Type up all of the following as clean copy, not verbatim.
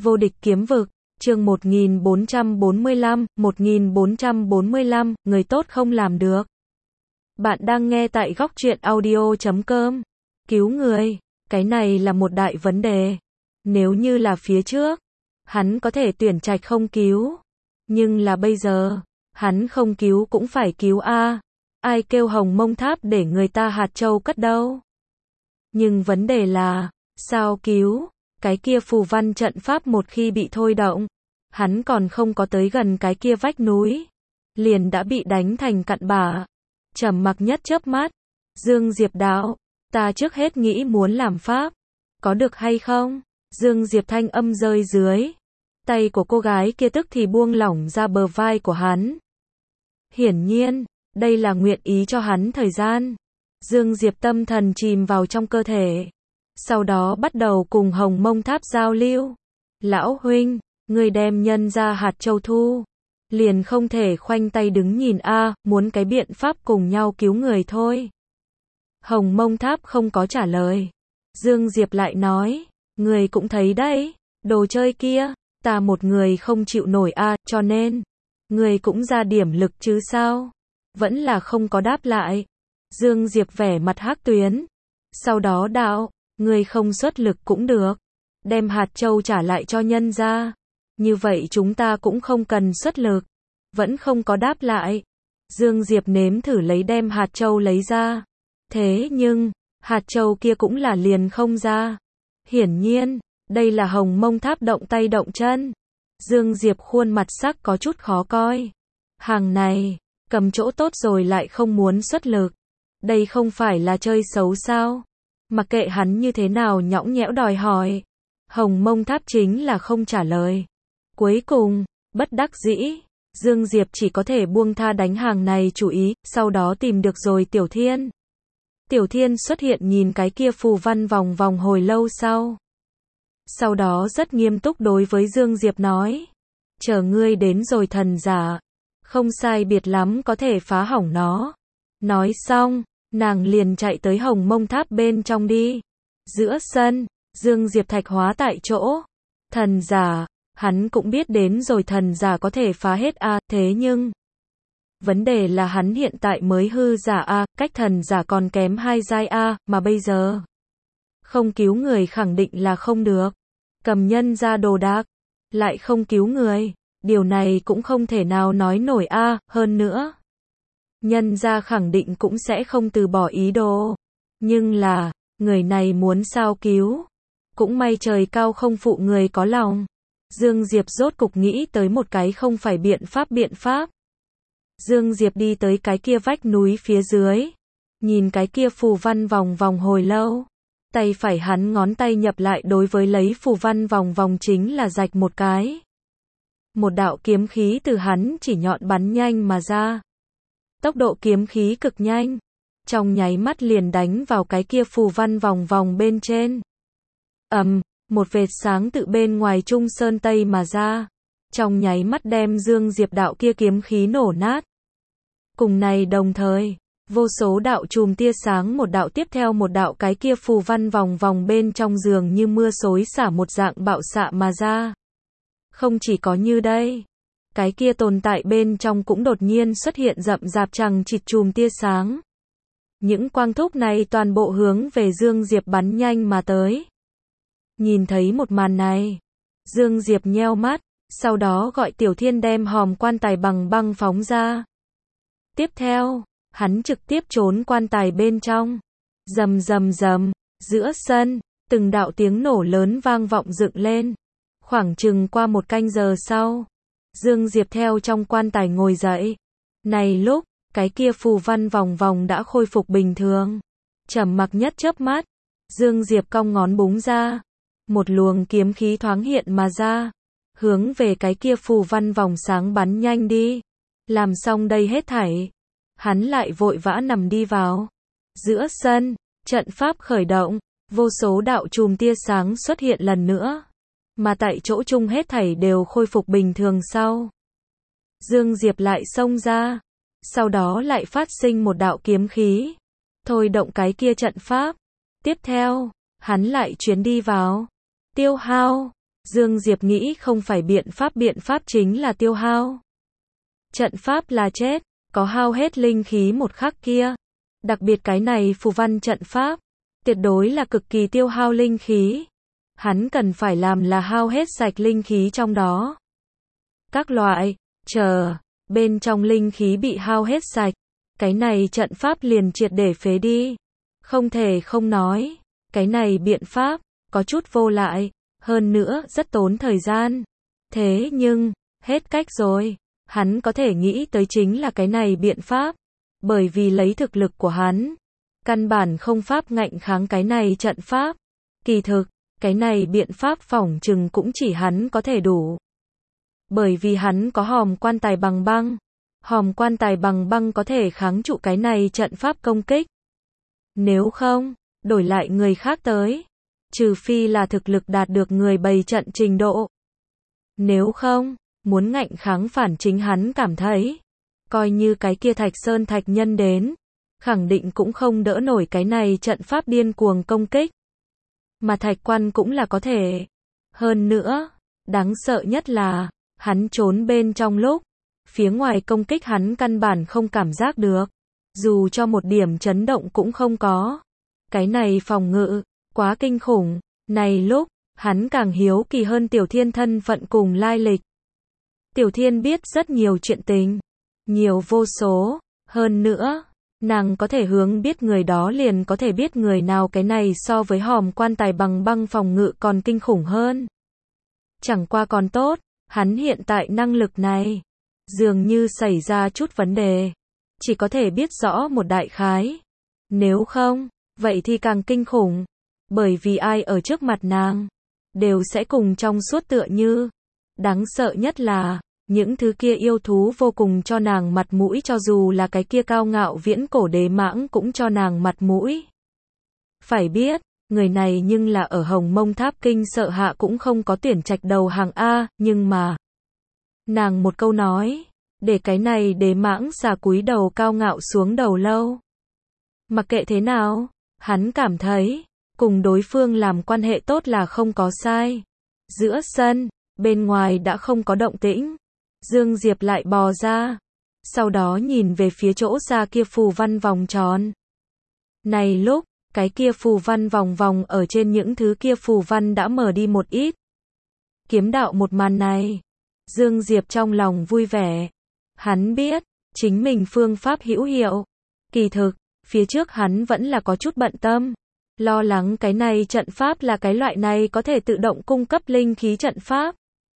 Vô địch kiếm vực, chương 1445, người tốt không làm được. Bạn đang nghe tại góc truyện audio.com. Cứu người, cái này là một đại vấn đề. Nếu như là phía trước, hắn có thể tuyển trạch không cứu. Nhưng là bây giờ, hắn không cứu cũng phải cứu a. Ai kêu Hồng Mông Tháp để người ta hạt châu cất đâu. Nhưng vấn đề là, sao cứu? Cái kia phù văn trận pháp một khi bị thôi động, hắn còn không có tới gần cái kia vách núi, liền đã bị đánh thành cặn bã. Trầm mặc nhất chớp mắt, Dương Diệp đạo, ta trước hết nghĩ muốn làm pháp, có được hay không? Dương Diệp thanh âm rơi dưới, tay của cô gái kia tức thì buông lỏng ra bờ vai của hắn. Hiển nhiên, đây là nguyện ý cho hắn thời gian. Dương Diệp tâm thần chìm vào trong cơ thể, sau đó bắt đầu cùng Hồng Mông Tháp giao lưu. Lão huynh, người đem nhân ra hạt châu thu, liền không thể khoanh tay đứng nhìn a, muốn cái biện pháp cùng nhau cứu người thôi. Hồng Mông Tháp không có trả lời. Dương Diệp lại nói, người cũng thấy đấy, đồ chơi kia, ta một người không chịu nổi a, cho nên, người cũng ra điểm lực chứ sao? Vẫn là không có đáp lại. Dương Diệp vẻ mặt hắc tuyến, sau đó đạo, người không xuất lực cũng được, đem hạt châu trả lại cho nhân ra, như vậy chúng ta cũng không cần xuất lực. Vẫn không có đáp lại. Dương Diệp nếm thử lấy đem hạt châu lấy ra, thế nhưng, hạt châu kia cũng là liền không ra. Hiển nhiên, đây là Hồng Mông Tháp động tay động chân. Dương Diệp khuôn mặt sắc có chút khó coi. Hàng này, cầm chỗ tốt rồi lại không muốn xuất lực. Đây không phải là chơi xấu sao? Mặc kệ hắn như thế nào nhõng nhẽo đòi hỏi, Hồng Mông Tháp chính là không trả lời. Cuối cùng, bất đắc dĩ, Dương Diệp chỉ có thể buông tha đánh hàng này chủ ý, sau đó tìm được rồi Tiểu Thiên. Tiểu Thiên xuất hiện nhìn cái kia phù văn vòng vòng hồi lâu sau. Sau đó rất nghiêm túc đối với Dương Diệp nói, chờ ngươi đến rồi thần giả, không sai biệt lắm có thể phá hỏng nó. Nói xong, nàng liền chạy tới Hồng Mông Tháp bên trong đi. Giữa sân, Dương Diệp thạch hóa tại chỗ. Thần giả, hắn cũng biết đến rồi thần giả có thể phá hết a, thế nhưng vấn đề là hắn hiện tại mới hư giả a, cách thần giả còn kém 2 giai a, mà bây giờ không cứu người khẳng định là không được. Cầm nhân ra đồ đạc, lại không cứu người, điều này cũng không thể nào nói nổi a, hơn nữa nhân ra khẳng định cũng sẽ không từ bỏ ý đồ. Nhưng là, người này muốn sao cứu? Cũng may trời cao không phụ người có lòng. Dương Diệp rốt cục nghĩ tới một cái không phải biện pháp. Dương Diệp đi tới cái kia vách núi phía dưới, nhìn cái kia phù văn vòng vòng hồi lâu. Tay phải hắn ngón tay nhập lại đối với lấy phù văn vòng vòng chính là rạch một cái. Một đạo kiếm khí từ hắn chỉ nhọn bắn nhanh mà ra. Tốc độ kiếm khí cực nhanh, trong nháy mắt liền đánh vào cái kia phù văn vòng vòng bên trên. Một vệt sáng tự bên ngoài trung sơn tây mà ra, trong nháy mắt đem Dương Diệp đạo kia kiếm khí nổ nát. Cùng này đồng thời, vô số đạo chùm tia sáng một đạo tiếp theo một đạo cái kia phù văn vòng vòng bên trong giường như mưa xối xả một dạng bạo xạ mà ra. Không chỉ có như đây, cái kia tồn tại bên trong cũng đột nhiên xuất hiện rậm rạp chằng chịt chùm tia sáng. Những quang thúc này toàn bộ hướng về Dương Diệp bắn nhanh mà tới. Nhìn thấy một màn này, Dương Diệp nheo mắt, sau đó gọi Tiểu Thiên đem hòm quan tài bằng băng phóng ra. Tiếp theo, hắn trực tiếp trốn quan tài bên trong. Rầm rầm rầm, giữa sân, từng đạo tiếng nổ lớn vang vọng dựng lên. Khoảng chừng qua một canh giờ sau, Dương Diệp theo trong quan tài ngồi dậy. Này lúc, cái kia phù văn vòng vòng đã khôi phục bình thường. Trầm mặc nhất chớp mắt, Dương Diệp cong ngón búng ra. Một luồng kiếm khí thoáng hiện mà ra, hướng về cái kia phù văn vòng sáng bắn nhanh đi. Làm xong đây hết thảy, hắn lại vội vã nằm đi vào. Giữa sân, trận pháp khởi động, vô số đạo chùm tia sáng xuất hiện lần nữa, mà tại chỗ chung hết thảy đều khôi phục bình thường sau. Dương Diệp lại xông ra, sau đó lại phát sinh một đạo kiếm khí, thôi động cái kia trận pháp. Tiếp theo, hắn lại chuyến đi vào. Tiêu hao, Dương Diệp nghĩ không phải biện pháp chính là tiêu hao. Trận pháp là chết, có hao hết linh khí một khắc kia. Đặc biệt cái này phù văn trận pháp, tuyệt đối là cực kỳ tiêu hao linh khí. Hắn cần phải làm là hao hết sạch linh khí trong đó. Các loại, bên trong linh khí bị hao hết sạch, cái này trận pháp liền triệt để phế đi. Không thể không nói, cái này biện pháp, có chút vô lại, hơn nữa rất tốn thời gian. Thế nhưng, hết cách rồi, hắn có thể nghĩ tới chính là cái này biện pháp, bởi vì lấy thực lực của hắn, căn bản không pháp ngạnh kháng cái này trận pháp. Kỳ thực, cái này biện pháp phỏng chừng cũng chỉ hắn có thể đủ. Bởi vì hắn có hòm quan tài bằng băng. Hòm quan tài bằng băng có thể kháng trụ cái này trận pháp công kích. Nếu không, đổi lại người khác tới. Trừ phi là thực lực đạt được người bày trận trình độ. Nếu không, muốn ngạnh kháng phản chính hắn cảm thấy. Coi như cái kia Thạch Sơn Thạch Nhân đến. Khẳng định cũng không đỡ nổi cái này trận pháp điên cuồng công kích. Mà Thạch Quan cũng là có thể. Hơn nữa, đáng sợ nhất là, hắn trốn bên trong lúc, phía ngoài công kích hắn căn bản không cảm giác được. Dù cho một điểm chấn động cũng không có. Cái này phòng ngự, quá kinh khủng. Này lúc, hắn càng hiếu kỳ hơn Tiểu Thiên thân phận cùng lai lịch. Tiểu Thiên biết rất nhiều chuyện tình. Nhiều vô số. Hơn nữa, nàng có thể hướng biết người đó liền có thể biết người nào, cái này so với hòm quan tài bằng băng phòng ngự còn kinh khủng hơn. Chẳng qua còn tốt, hắn hiện tại năng lực này, dường như xảy ra chút vấn đề. Chỉ có thể biết rõ một đại khái. Nếu không, vậy thì càng kinh khủng. Bởi vì ai ở trước mặt nàng, đều sẽ cùng trong suốt tựa như. Đáng sợ nhất là, những thứ kia yêu thú vô cùng cho nàng mặt mũi, cho dù là cái kia cao ngạo viễn cổ đế mãng cũng cho nàng mặt mũi. Phải biết, người này nhưng là ở Hồng Mông Tháp kinh sợ hạ cũng không có tuyển trạch đầu hàng A, nhưng mà nàng một câu nói, để cái này đế mãng xà cúi đầu cao ngạo xuống đầu lâu. Mặc kệ thế nào, hắn cảm thấy, cùng đối phương làm quan hệ tốt là không có sai. Giữa sân, bên ngoài đã không có động tĩnh. Dương Diệp lại bò ra. Sau đó nhìn về phía chỗ ra kia phù văn vòng tròn. Này lúc, cái kia phù văn vòng vòng ở trên những thứ kia phù văn đã mở đi một ít. Kiếm đạo một màn này. Dương Diệp trong lòng vui vẻ. Hắn biết, chính mình phương pháp hữu hiệu. Kỳ thực, phía trước hắn vẫn là có chút bận tâm. Lo lắng cái này trận pháp là cái loại này có thể tự động cung cấp linh khí trận pháp.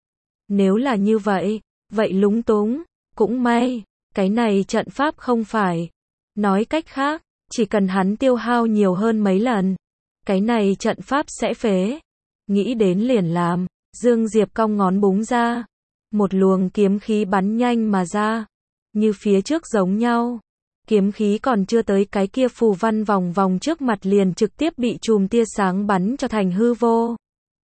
Nếu là như vậy, vậy lúng túng. Cũng may, cái này trận pháp không phải. Nói cách khác, chỉ cần hắn tiêu hao nhiều hơn mấy lần, cái này trận pháp sẽ phế. Nghĩ đến liền làm, Dương Diệp cong ngón búng ra. Một luồng kiếm khí bắn nhanh mà ra. Như phía trước giống nhau. Kiếm khí còn chưa tới cái kia phù văn vòng vòng trước mặt liền trực tiếp bị chùm tia sáng bắn cho thành hư vô.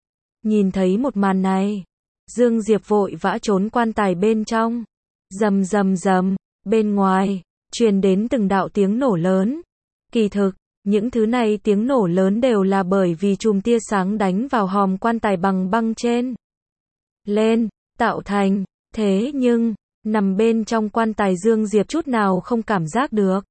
Nhìn thấy một màn này, Dương Diệp vội vã trốn quan tài bên trong. Rầm rầm rầm, bên ngoài, truyền đến từng đạo tiếng nổ lớn. Kỳ thực, những thứ này tiếng nổ lớn đều là bởi vì chùm tia sáng đánh vào hòm quan tài bằng băng trên. Lên, tạo thành, thế nhưng, nằm bên trong quan tài Dương Diệp chút nào không cảm giác được.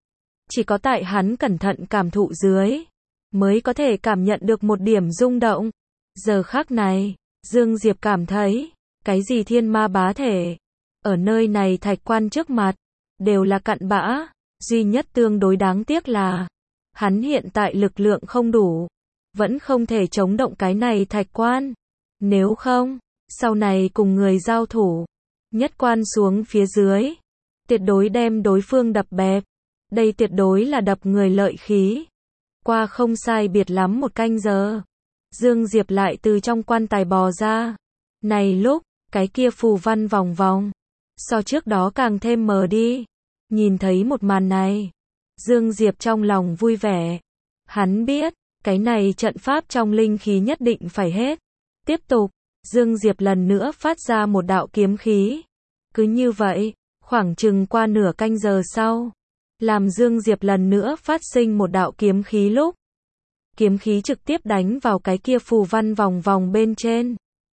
Chỉ có tại hắn cẩn thận cảm thụ dưới, mới có thể cảm nhận được một điểm rung động. Giờ khắc này, Dương Diệp cảm thấy, cái gì thiên ma bá thể, ở nơi này thạch quan trước mặt, đều là cặn bã. Duy nhất tương đối đáng tiếc là, hắn hiện tại lực lượng không đủ, vẫn không thể chống động cái này thạch quan. Nếu không, sau này cùng người giao thủ, nhất quan xuống phía dưới, tuyệt đối đem đối phương đập bẹp. Đây tuyệt đối là đập người lợi khí. Qua không sai biệt lắm một canh giờ, Dương Diệp lại từ trong quan tài bò ra. Này lúc, cái kia phù văn vòng vòng, so trước đó càng thêm mờ đi. Nhìn thấy một màn này, Dương Diệp trong lòng vui vẻ. Hắn biết, cái này trận pháp trong linh khí nhất định phải hết. Tiếp tục, Dương Diệp lần nữa phát ra một đạo kiếm khí. Cứ như vậy, khoảng chừng qua nửa canh giờ sau, làm Dương Diệp lần nữa phát sinh một đạo kiếm khí lúc. Kiếm khí trực tiếp đánh vào cái kia phù văn vòng vòng bên trên.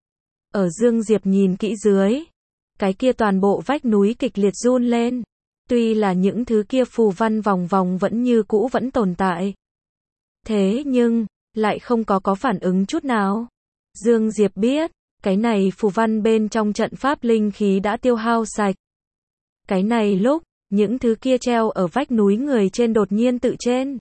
Ở Dương Diệp nhìn kỹ dưới, cái kia toàn bộ vách núi kịch liệt run lên. Tuy là những thứ kia phù văn vòng vòng vẫn như cũ vẫn tồn tại. Thế nhưng, lại không có phản ứng chút nào. Dương Diệp biết, cái này phù văn bên trong trận pháp linh khí đã tiêu hao sạch. Cái này lúc, những thứ kia treo ở vách núi người trên đột nhiên tự trên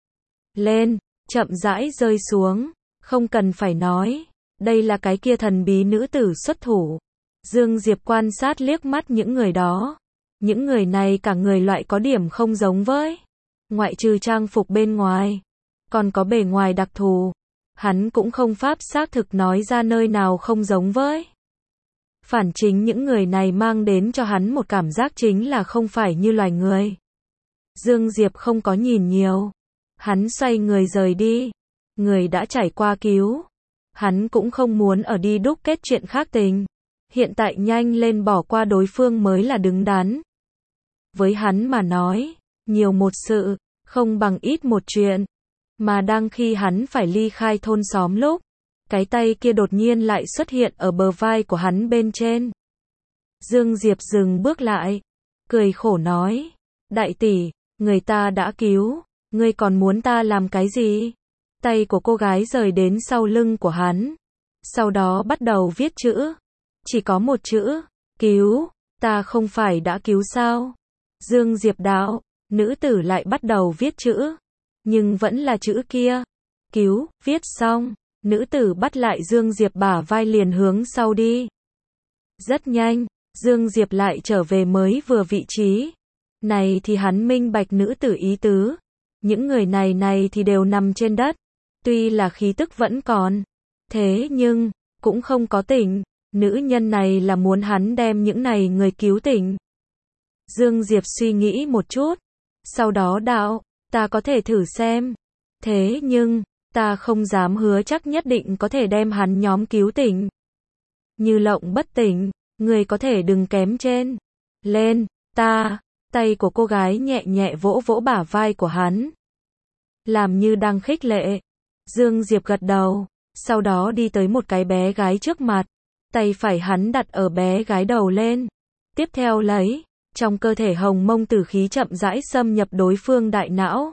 lên, chậm rãi rơi xuống, không cần phải nói, đây là cái kia thần bí nữ tử xuất thủ. Dương Diệp quan sát liếc mắt những người đó. Những người này cả người loại có điểm không giống với, ngoại trừ trang phục bên ngoài, còn có bề ngoài đặc thù. Hắn cũng không pháp xác thực nói ra nơi nào không giống với. Phản chính những người này mang đến cho hắn một cảm giác chính là không phải như loài người. Dương Diệp không có nhìn nhiều. Hắn xoay người rời đi. Người đã trải qua cứu. Hắn cũng không muốn ở đi đúc kết chuyện khác tình. Hiện tại nhanh lên bỏ qua đối phương mới là đứng đắn. Với hắn mà nói, nhiều một sự, không bằng ít một chuyện. Mà đang khi hắn phải ly khai thôn xóm lúc, cái tay kia đột nhiên lại xuất hiện ở bờ vai của hắn bên trên. Dương Diệp dừng bước lại, cười khổ nói, đại tỷ, người ta đã cứu, ngươi còn muốn ta làm cái gì? Tay của cô gái rời đến sau lưng của hắn, sau đó bắt đầu viết chữ. Chỉ có một chữ, cứu, ta không phải đã cứu sao? Dương Diệp đạo, nữ tử lại bắt đầu viết chữ, nhưng vẫn là chữ kia. Cứu, viết xong, nữ tử bắt lại Dương Diệp bả vai liền hướng sau đi. Rất nhanh, Dương Diệp lại trở về mới vừa vị trí. Này thì hắn minh bạch nữ tử ý tứ. Những người này thì đều nằm trên đất. Tuy là khí tức vẫn còn, thế nhưng, cũng không có tỉnh. Nữ nhân này là muốn hắn đem những này người cứu tỉnh. Dương Diệp suy nghĩ một chút. Sau đó đạo, ta có thể thử xem. Thế nhưng, ta không dám hứa chắc nhất định có thể đem hắn nhóm cứu tỉnh. Như Lộng bất tỉnh, người có thể đừng kém trên. Lên, ta, tay của cô gái nhẹ nhẹ vỗ vỗ bả vai của hắn. Làm như đang khích lệ. Dương Diệp gật đầu, sau đó đi tới một cái bé gái trước mặt. Tay phải hắn đặt ở bé gái đầu lên. Tiếp theo lấy, trong cơ thể hồng mông tử khí chậm rãi xâm nhập đối phương đại não.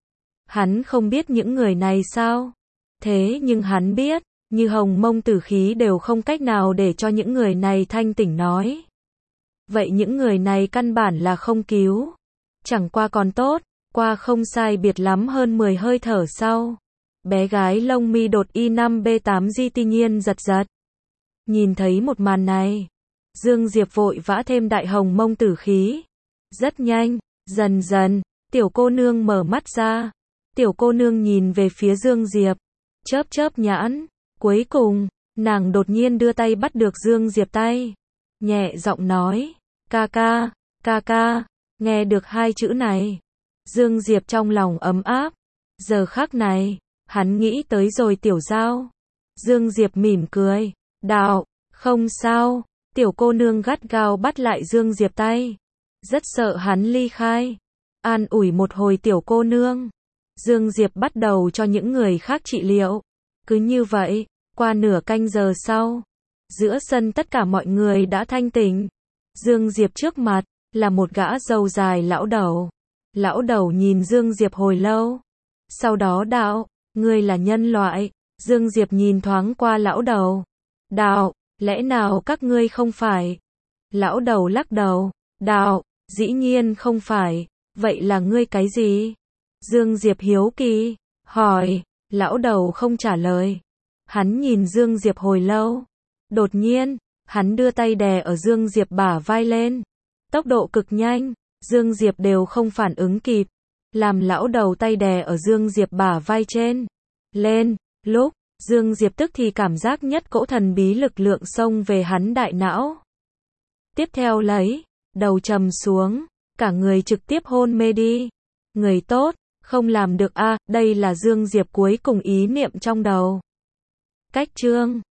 Hắn không biết những người này sao. Thế nhưng hắn biết, như hồng mông tử khí đều không cách nào để cho những người này thanh tỉnh nói. Vậy những người này căn bản là không cứu. Chẳng qua còn tốt, qua không sai biệt lắm hơn 10 hơi thở sau. Bé gái lông mi đột Y5B8 di ti nhiên giật giật. Nhìn thấy một màn này, Dương Diệp vội vã thêm đại hồng mông tử khí. Rất nhanh, dần dần, tiểu cô nương mở mắt ra. Tiểu cô nương nhìn về phía Dương Diệp, chớp chớp nhãn. Cuối cùng, nàng đột nhiên đưa tay bắt được Dương Diệp tay. Nhẹ giọng nói, ca ca, nghe được hai chữ này. Dương Diệp trong lòng ấm áp. Giờ khắc này, hắn nghĩ tới rồi Tiểu Giao. Dương Diệp mỉm cười, đạo, không sao. Tiểu cô nương gắt gao bắt lại Dương Diệp tay. Rất sợ hắn ly khai. An ủi một hồi tiểu cô nương. Dương Diệp bắt đầu cho những người khác trị liệu. Cứ như vậy, qua nửa canh giờ sau, giữa sân tất cả mọi người đã thanh tỉnh. Dương Diệp trước mặt, là một gã râu dài lão đầu. Lão đầu nhìn Dương Diệp hồi lâu. Sau đó đạo, ngươi là nhân loại. Dương Diệp nhìn thoáng qua lão đầu. Đạo, lẽ nào các ngươi không phải? Lão đầu lắc đầu. Đạo, dĩ nhiên không phải. Vậy là ngươi cái gì? Dương Diệp hiếu kỳ, hỏi. Lão đầu không trả lời. Hắn nhìn Dương Diệp hồi lâu. Đột nhiên, hắn đưa tay đè ở Dương Diệp bả vai lên. Tốc độ cực nhanh, Dương Diệp đều không phản ứng kịp. Làm lão đầu tay đè ở Dương Diệp bả vai trên. Lên, lúc, Dương Diệp tức thì cảm giác nhất cỗ thần bí lực lượng xông về hắn đại não. Tiếp theo lấy, đầu trầm xuống, cả người trực tiếp hôn mê đi. Người tốt, không làm được a, đây là Dương Diệp cuối cùng ý niệm trong đầu. Cách chương